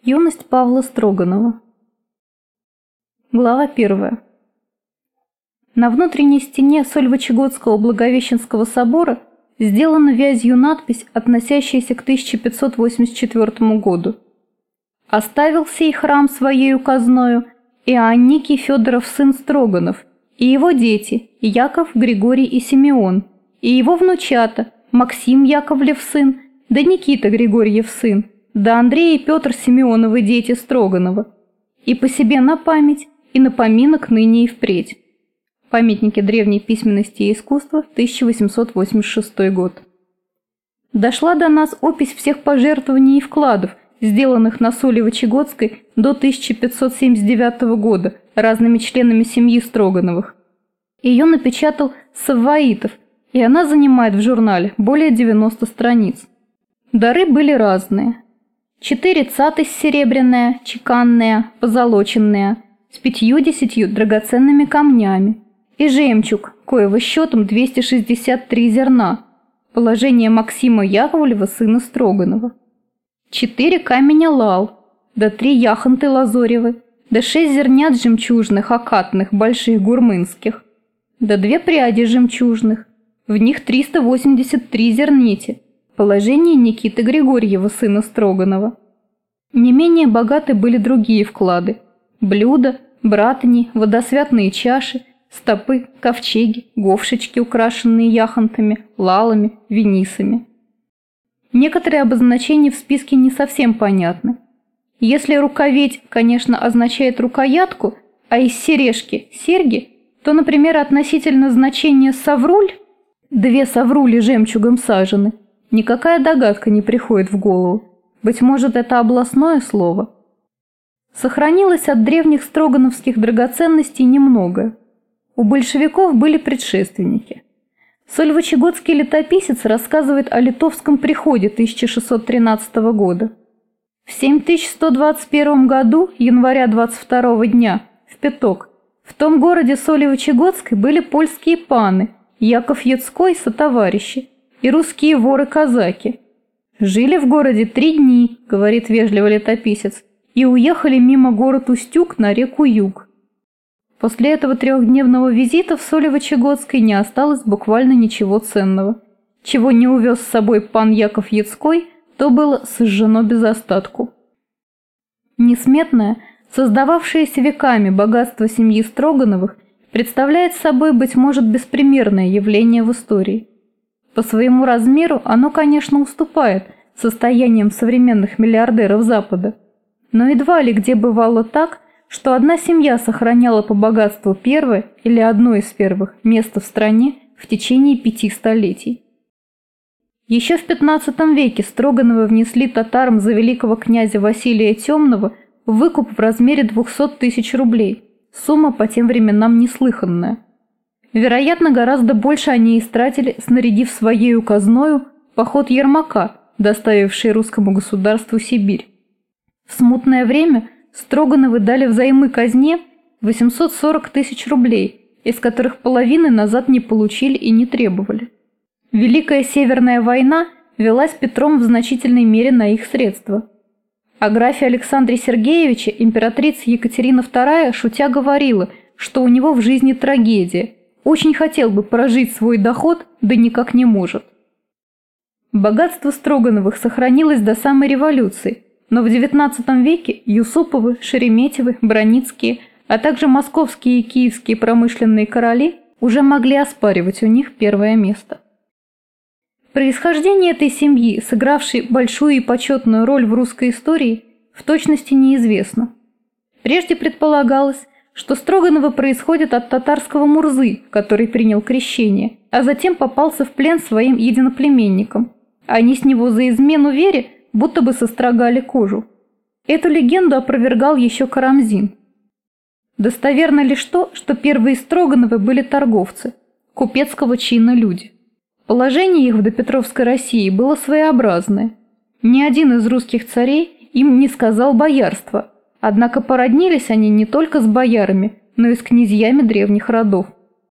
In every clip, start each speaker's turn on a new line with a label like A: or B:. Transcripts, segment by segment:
A: Юность Павла Строганова. Глава 1. На внутренней стене Сольвычегодского Благовещенского собора сделана вязью надпись, относящаяся к 1584 году. «Оставил сей храм своею казною Иоанникий Федоров сын Строганов, и его дети Яков, Григорий и Симеон, и его внучата Максим Яковлев сын, да Никита Григорьев сын, да Андрей и Петр Симеоновы дети Строганова, и по себе на память, и на поминок ныне и впредь». Памятники древней письменности и искусства, 1886 год. Дошла до нас опись всех пожертвований и вкладов, сделанных на Солевычегодской до 1579 года разными членами семьи Строгановых. Ее напечатал Савваитов, и она занимает в журнале более 90 страниц. Дары были разные. 4 цатысь серебряная, чеканная, позолоченная, с 50 драгоценными камнями, и жемчуг, коего счетом 263 зерна, положение Максима Яковлева сына Строганова. 4 каменя лал, да 3 яхонты лазоревы, да 6 зернят жемчужных, окатных, больших гурмынских, да 2 пряди жемчужных, в них 383 зернити, положение Никиты Григорьева сына Строганова. Не менее богаты были другие вклады: блюда, братани, водосвятные чаши, стопы, ковчеги, говшечки, украшенные яхонтами, лалами, венисами. Некоторые обозначения в списке не совсем понятны. Если руковеть, конечно, означает рукоятку, а из сережки – серьги, то, например, относительно значения «савруль» – 2 саврули жемчугом сажены – никакая догадка не приходит в голову. Быть может, это областное слово. Сохранилось от древних строгановских драгоценностей немного. У большевиков были предшественники. Сольвычегодский летописец рассказывает о литовском приходе 1613 года. В 7121 году, января 22 дня, в пяток, в том городе Солевычегодской были польские паны, Яков Яцкой сотоварищи, и русские воры-казаки. «Жили в городе 3 дни», — говорит вежливо летописец, и уехали мимо город Устюг на реку Юг. После этого 3-дневного визита в Солевычегодской не осталось буквально ничего ценного. Чего не увез с собой пан Яков Яцкой, то было сожжено без остатку. Несметное, создававшееся веками богатство семьи Строгановых представляет собой, быть может, беспримерное явление в истории. По своему размеру оно, конечно, уступает состояниям современных миллиардеров Запада, но едва ли где бывало так, что одна семья сохраняла по богатству первое или одно из первых место в стране в течение 5 столетий. Еще в XV веке Строгановы внесли татарам за великого князя Василия Темного выкуп в размере 200 тысяч рублей, сумма по тем временам неслыханная. Вероятно, гораздо больше они истратили, снарядив своею казною поход Ермака, доставивший русскому государству Сибирь. В смутное время Строгановы дали взаймы казне 840 тысяч рублей, из которых половины назад не получили и не требовали. Великая Северная война велась Петром в значительной мере на их средства. О графе Александре Сергеевиче императрица Екатерина II шутя говорила, что у него в жизни трагедия, очень хотел бы прожить свой доход, да никак не может. Богатство Строгановых сохранилось до самой революции, но в XIX веке Юсуповы, Шереметьевы, Броницкие, а также московские и киевские промышленные короли уже могли оспаривать у них первое место. Происхождение этой семьи, сыгравшей большую и почетную роль в русской истории, в точности неизвестно. Прежде предполагалось, что Строгановы происходят от татарского Мурзы, который принял крещение, а затем попался в плен своим единоплеменникам. Они с него за измену вере будто бы сострогали кожу. Эту легенду опровергал еще Карамзин. Достоверно лишь то, что первые Строгановы были торговцы, купецкого чина люди. Положение их в допетровской России было своеобразное. Ни один из русских царей им не сказал боярства, однако породнились они не только с боярами, но и с князьями древних родов.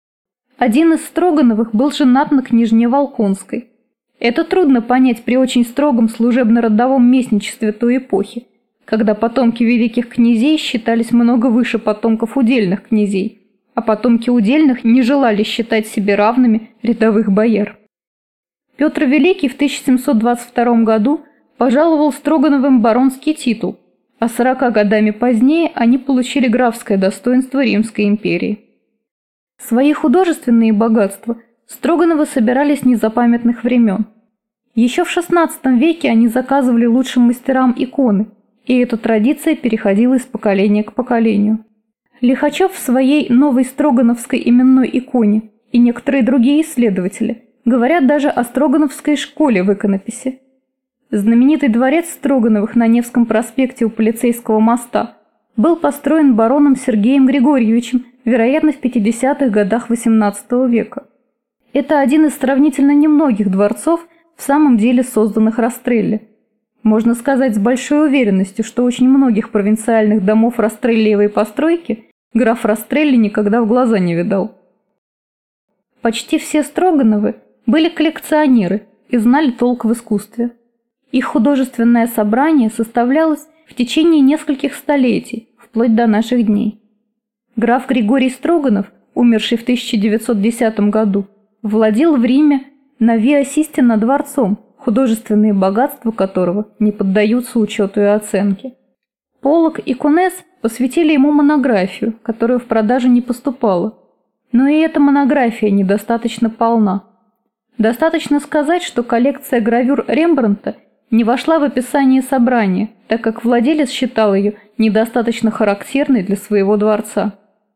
A: Один из Строгановых был женат на княжне Волконской. Это трудно понять при очень строгом служебно-родовом местничестве той эпохи. когда потомки великих князей считались много выше потомков удельных князей, а потомки удельных не желали считать себе равными рядовых бояр. Петр Великий в 1722 году пожаловал Строгановым баронский титул, а 40 годами позднее они получили графское достоинство Римской империи. Свои художественные богатства Строгановы собирали с незапамятных времен. Еще в XVI веке они заказывали лучшим мастерам иконы, и эта традиция переходила из поколения к поколению. Лихачев в своей новой строгановской именной иконе и некоторые другие исследователи говорят даже о строгановской школе в иконописи. Знаменитый дворец Строгановых на Невском проспекте у Полицейского моста был построен бароном Сергеем Григорьевичем, вероятно, в 50-х годах XVIII века. Это один из сравнительно немногих дворцов, в самом деле созданных Растрелли. Можно сказать с большой уверенностью, что очень многих провинциальных домов растреллиевой постройки граф Растрелли никогда в глаза не видал. Почти все Строгановы были коллекционеры и знали толк в искусстве. Их художественное собрание составлялось в течение нескольких столетий, вплоть до наших дней. Граф Григорий Строганов, умерший в 1910 году, владел в Риме на Виа Систина дворцом, художественные богатства которого не поддаются учету и оценке. Поллок и Кунес посвятили ему монографию, которая в продажу не поступала. Но и эта монография недостаточно полна. Достаточно сказать, что коллекция гравюр Рембрандта не вошла в описание собрания, так как владелец считал ее недостаточно характерной для своего дворца.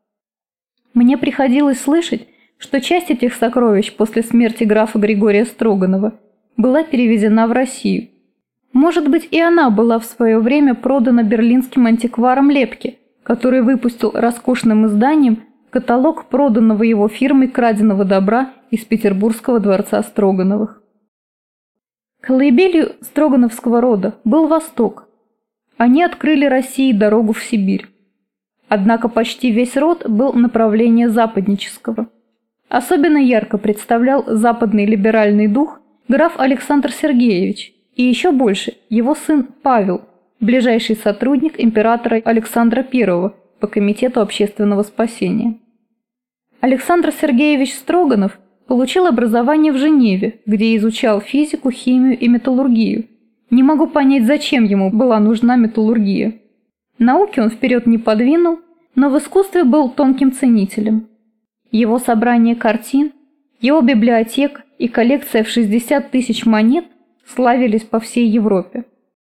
A: Мне приходилось слышать, что часть этих сокровищ после смерти графа Григория Строганова была перевезена в Россию. Может быть, и она была в свое время продана берлинским антикваром Лепке, который выпустил роскошным изданием каталог проданного его фирмой краденого добра из Петербургского дворца Строгановых. Колыбелью строгановского рода был Восток. Они открыли России дорогу в Сибирь. Однако почти весь род был направления западнического. Особенно ярко представлял западный либеральный дух граф Александр Сергеевич и еще больше его сын Павел, ближайший сотрудник императора Александра I по Комитету общественного спасения. Александр Сергеевич Строганов получил образование в Женеве, где изучал физику, химию и металлургию. Не могу понять, зачем ему была нужна металлургия. Науки он вперед не подвинул, но в искусстве был тонким ценителем. Его собрание картин, его библиотека и коллекция в 60 тысяч монет славились по всей Европе.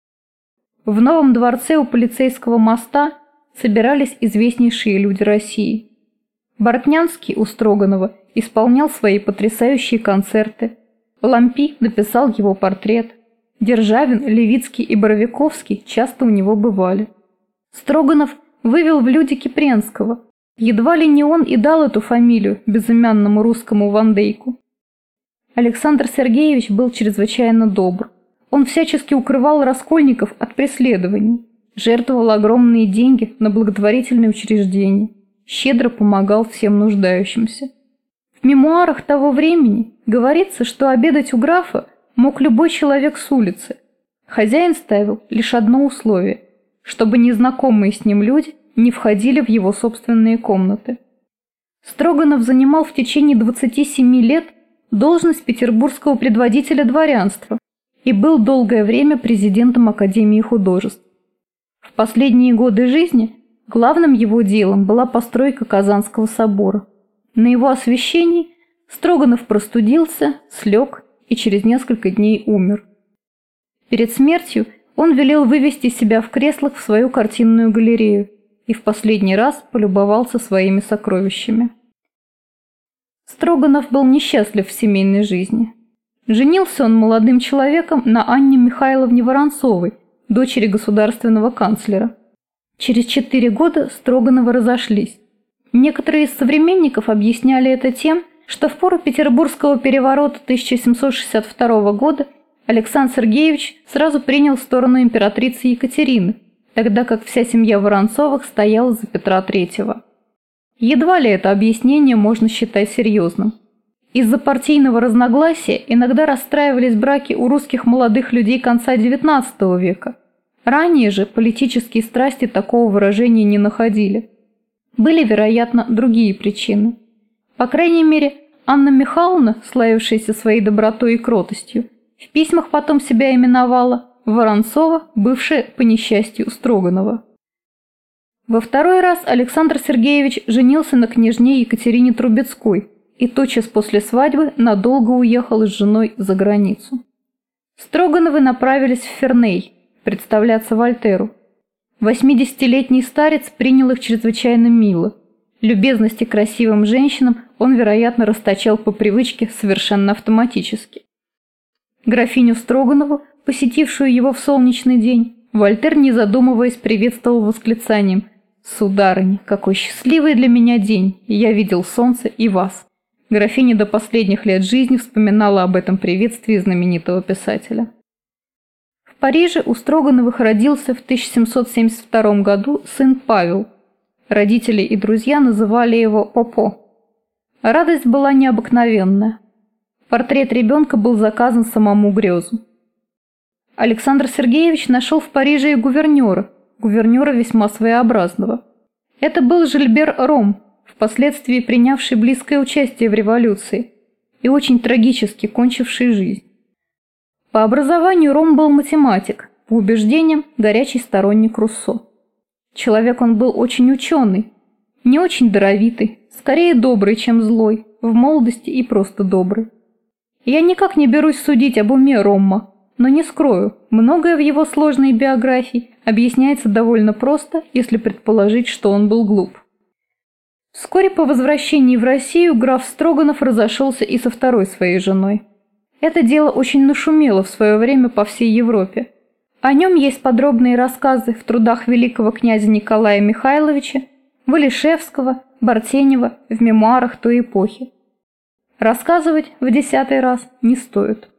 A: В новом дворце у Полицейского моста собирались известнейшие люди России. Бортнянский у Строганова исполнял свои потрясающие концерты. Лампи написал его портрет. Державин, Левицкий и Боровиковский часто у него бывали. Строганов вывел в люди Кипренского. Едва ли не он и дал эту фамилию безымянному русскому Вандейку. Александр Сергеевич был чрезвычайно добр. Он всячески укрывал раскольников от преследований, жертвовал огромные деньги на благотворительные учреждения, щедро помогал всем нуждающимся. В мемуарах того времени говорится, что обедать у графа мог любой человек с улицы. Хозяин ставил лишь одно условие – чтобы незнакомые с ним люди не входили в его собственные комнаты. Строганов занимал в течение 27 лет должность петербургского предводителя дворянства и был долгое время президентом Академии художеств. В последние годы жизни главным его делом была постройка Казанского собора. На его освящении Строганов простудился, слег и через несколько дней умер. Перед смертью он велел вывести себя в креслах в свою картинную галерею и в последний раз полюбовался своими сокровищами. Строганов был несчастлив в семейной жизни. Женился он молодым человеком на Анне Михайловне Воронцовой, дочери государственного канцлера. Через 4 года Строгановы разошлись. Некоторые из современников объясняли это тем, что в пору Петербургского переворота 1762 года Александр Сергеевич сразу принял сторону императрицы Екатерины, тогда как вся семья Воронцовых стояла за Петра III. Едва ли это объяснение можно считать серьезным. Из-за партийного разногласия иногда расстраивались браки у русских молодых людей конца XIX века. Ранее же политические страсти такого выражения не находили. Были, вероятно, другие причины. По крайней мере, Анна Михайловна, славившаяся своей добротой и кротостью, в письмах потом себя именовала Воронцова, бывшая, по несчастью, Строганова. Во второй раз Александр Сергеевич женился на княжне Екатерине Трубецкой и тотчас после свадьбы надолго уехал с женой за границу. Строгановы направились в Ферней представляться Вольтеру. 80-летний старец принял их чрезвычайно мило. Любезности к красивым женщинам он, вероятно, расточал по привычке совершенно автоматически. Графиню Строганову, посетившую его в солнечный день, Вольтер, не задумываясь, приветствовал восклицанием: «Сударыня, какой счастливый для меня день, и я видел солнце и вас». Графиня до последних лет жизни вспоминала об этом приветствии знаменитого писателя. В Париже у Строгановых родился в 1772 году сын Павел. Родители и друзья называли его Попо. Радость была необыкновенная. Портрет ребенка был заказан самому Грёзу. Александр Сергеевич нашел в Париже и гувернера весьма своеобразного. Это был Жильбер Ром, впоследствии принявший близкое участие в революции и очень трагически кончивший жизнь. По образованию Ром был математик, по убеждениям горячий сторонник Руссо. Человек он был очень ученый, не очень даровитый, скорее добрый, чем злой, в молодости и просто добрый. Я никак не берусь судить об уме Ромма, но не скрою, многое в его сложной биографии объясняется довольно просто, если предположить, что он был глуп. Вскоре по возвращении в Россию граф Строганов разошелся и со второй своей женой. Это дело очень нашумело в свое время по всей Европе. О нем есть подробные рассказы в трудах великого князя Николая Михайловича, Валишевского, Бартенева в мемуарах той эпохи. Рассказывать в 10-й раз не стоит.